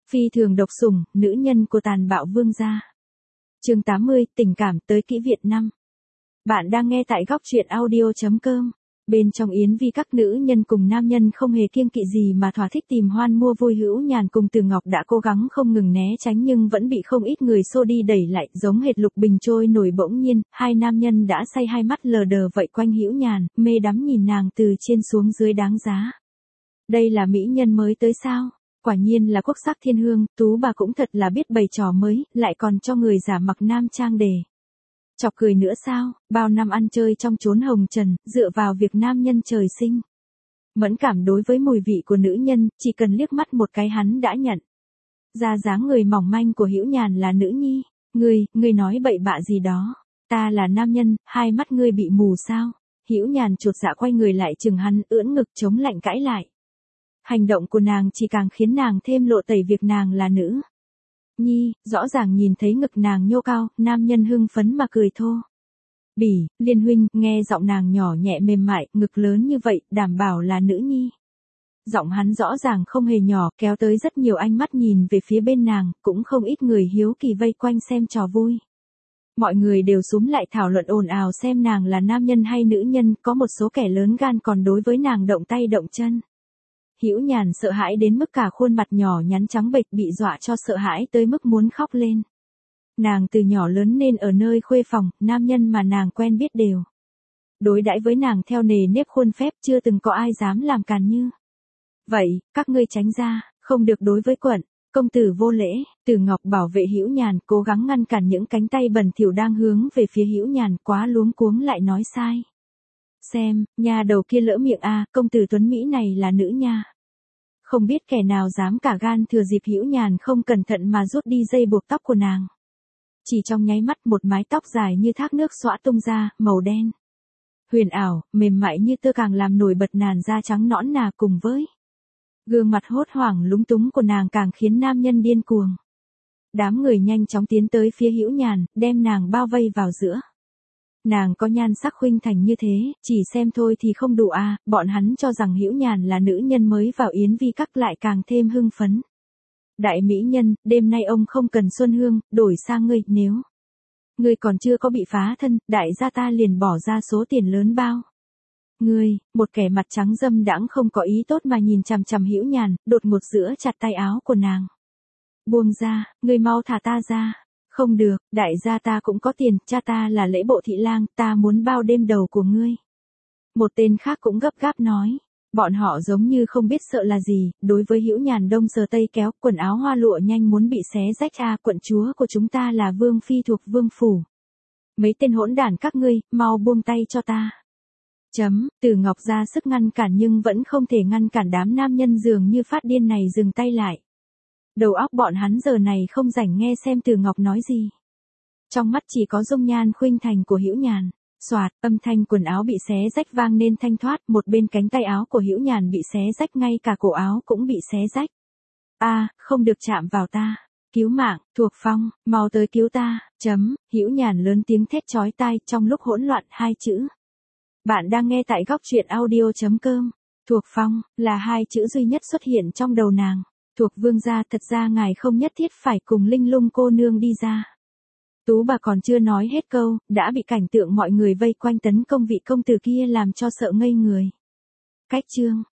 Phi thường độc sủng, nữ nhân của tàn bạo vương gia. Chương 80, tình cảm tới kỹ Việt Nam. Bạn đang nghe tại góc truyện audio.com. Bên trong yến vi các nữ nhân cùng nam nhân không hề kiêng kỵ gì mà thỏa thích tìm hoan mua vui. Hữu Nhàn cùng Từ Ngọc đã cố gắng không ngừng né tránh nhưng vẫn bị không ít người xô đi đẩy lại, giống hệt lục bình trôi nổi. Bỗng nhiên, hai nam nhân đã say, hai mắt lờ đờ vậy quanh Hữu Nhàn, mê đắm nhìn nàng từ trên xuống dưới. Đáng giá. Đây là mỹ nhân mới tới sao? Quả nhiên là quốc sắc thiên hương. Tú bà cũng thật là biết bày trò mới, lại còn cho người giả mặc nam trang để chọc cười nữa sao? Bao năm ăn chơi trong chốn hồng trần, dựa vào việc nam nhân trời sinh mẫn cảm đối với mùi vị của nữ nhân, chỉ cần liếc mắt một cái hắn đã nhận ra dáng người mỏng manh của Hữu Nhàn là nữ nhi. Ngươi nói bậy bạ gì đó? Ta là nam nhân, hai mắt ngươi bị mù sao? Hữu Nhàn chột dạ quay người lại chừng hắn, ưỡn ngực chống lạnh cãi lại. Hành động của nàng chỉ càng khiến nàng thêm lộ tẩy việc nàng là nữ nhi. Rõ ràng nhìn thấy ngực nàng nhô cao, nam nhân hưng phấn mà cười thô bỉ. Liên huynh, nghe giọng nàng nhỏ nhẹ mềm mại, ngực lớn như vậy, đảm bảo là nữ nhi. Giọng hắn rõ ràng không hề nhỏ, kéo tới rất nhiều ánh mắt nhìn về phía bên nàng, cũng không ít người hiếu kỳ vây quanh xem trò vui. Mọi người đều xúm lại thảo luận ồn ào xem nàng là nam nhân hay nữ nhân, có một số kẻ lớn gan còn đối với nàng động tay động chân. Hữu Nhàn sợ hãi đến mức cả khuôn mặt nhỏ nhắn trắng bệch, bị dọa cho sợ hãi tới mức muốn khóc lên. Nàng từ nhỏ lớn nên ở nơi khuê phòng, nam nhân mà nàng quen biết đều đối đãi với nàng theo nề nếp khuôn phép, chưa từng có ai dám làm càn như vậy. Các ngươi tránh ra, không được đối với quận công tử vô lễ. Từ Ngọc bảo vệ Hữu Nhàn, cố gắng ngăn cản những cánh tay bẩn thỉu đang hướng về phía Hữu Nhàn, quá luống cuống lại nói sai. Xem, nha đầu kia lỡ miệng a, công tử tuấn mỹ này là nữ nha. Không biết kẻ nào dám cả gan thừa dịp Hữu Nhàn không cẩn thận mà rút đi dây buộc tóc của nàng. Chỉ trong nháy mắt, một mái tóc dài như thác nước xõa tung ra, màu đen huyền ảo, mềm mại như tơ, càng làm nổi bật làn da trắng nõn nà cùng với gương mặt hốt hoảng lúng túng của nàng, càng khiến nam nhân điên cuồng. Đám người nhanh chóng tiến tới phía Hữu Nhàn, đem nàng bao vây vào giữa. Nàng có nhan sắc khuynh thành như thế, chỉ xem thôi thì không đủ à, bọn hắn cho rằng Hữu Nhàn là nữ nhân mới vào yến vi các lại càng thêm hưng phấn. Đại mỹ nhân, đêm nay ông không cần xuân hương, đổi sang ngươi, nếu ngươi còn chưa có bị phá thân, đại gia ta liền bỏ ra số tiền lớn bao. Ngươi, một kẻ mặt trắng dâm đãng không có ý tốt mà nhìn chằm chằm Hữu Nhàn, đột ngột giữa chặt tay áo của nàng. Buông ra, ngươi mau thả ta ra. Không được, đại gia ta cũng có tiền, cha ta là lễ bộ thị lang, ta muốn bao đêm đầu của ngươi. Một tên khác cũng gấp gáp nói. Bọn họ giống như không biết sợ là gì, đối với Hữu Nhàn đông sờ tây kéo, quần áo hoa lụa nhanh muốn bị xé rách. Quận chúa của chúng ta là vương phi thuộc vương phủ. Mấy tên hỗn đản các ngươi, mau buông tay cho ta. Từ Ngọc ra sức ngăn cản nhưng vẫn không thể ngăn cản đám nam nhân dường như phát điên này dừng tay lại. Đầu óc bọn hắn giờ này không rảnh nghe xem Từ Ngọc nói gì. Trong mắt chỉ có dung nhan khuynh thành của Hữu Nhàn. Soạt, âm thanh quần áo bị xé rách vang nên thanh thoát, một bên cánh tay áo của Hữu Nhàn bị xé rách, ngay cả cổ áo cũng bị xé rách. Không được chạm vào ta. Cứu mạng, Thuộc Phong, mau tới cứu ta. Hữu Nhàn lớn tiếng thét chói tai, trong lúc hỗn loạn hai chữ. Bạn đang nghe tại góc truyện audio.com. Thuộc Phong, là hai chữ duy nhất xuất hiện trong đầu nàng. Thuộc vương gia, thật ra ngài không nhất thiết phải cùng Linh Lung cô nương đi ra. Tú bà còn chưa nói hết câu, đã bị cảnh tượng mọi người vây quanh tấn công vị công tử kia làm cho sợ ngây người. Cách chương.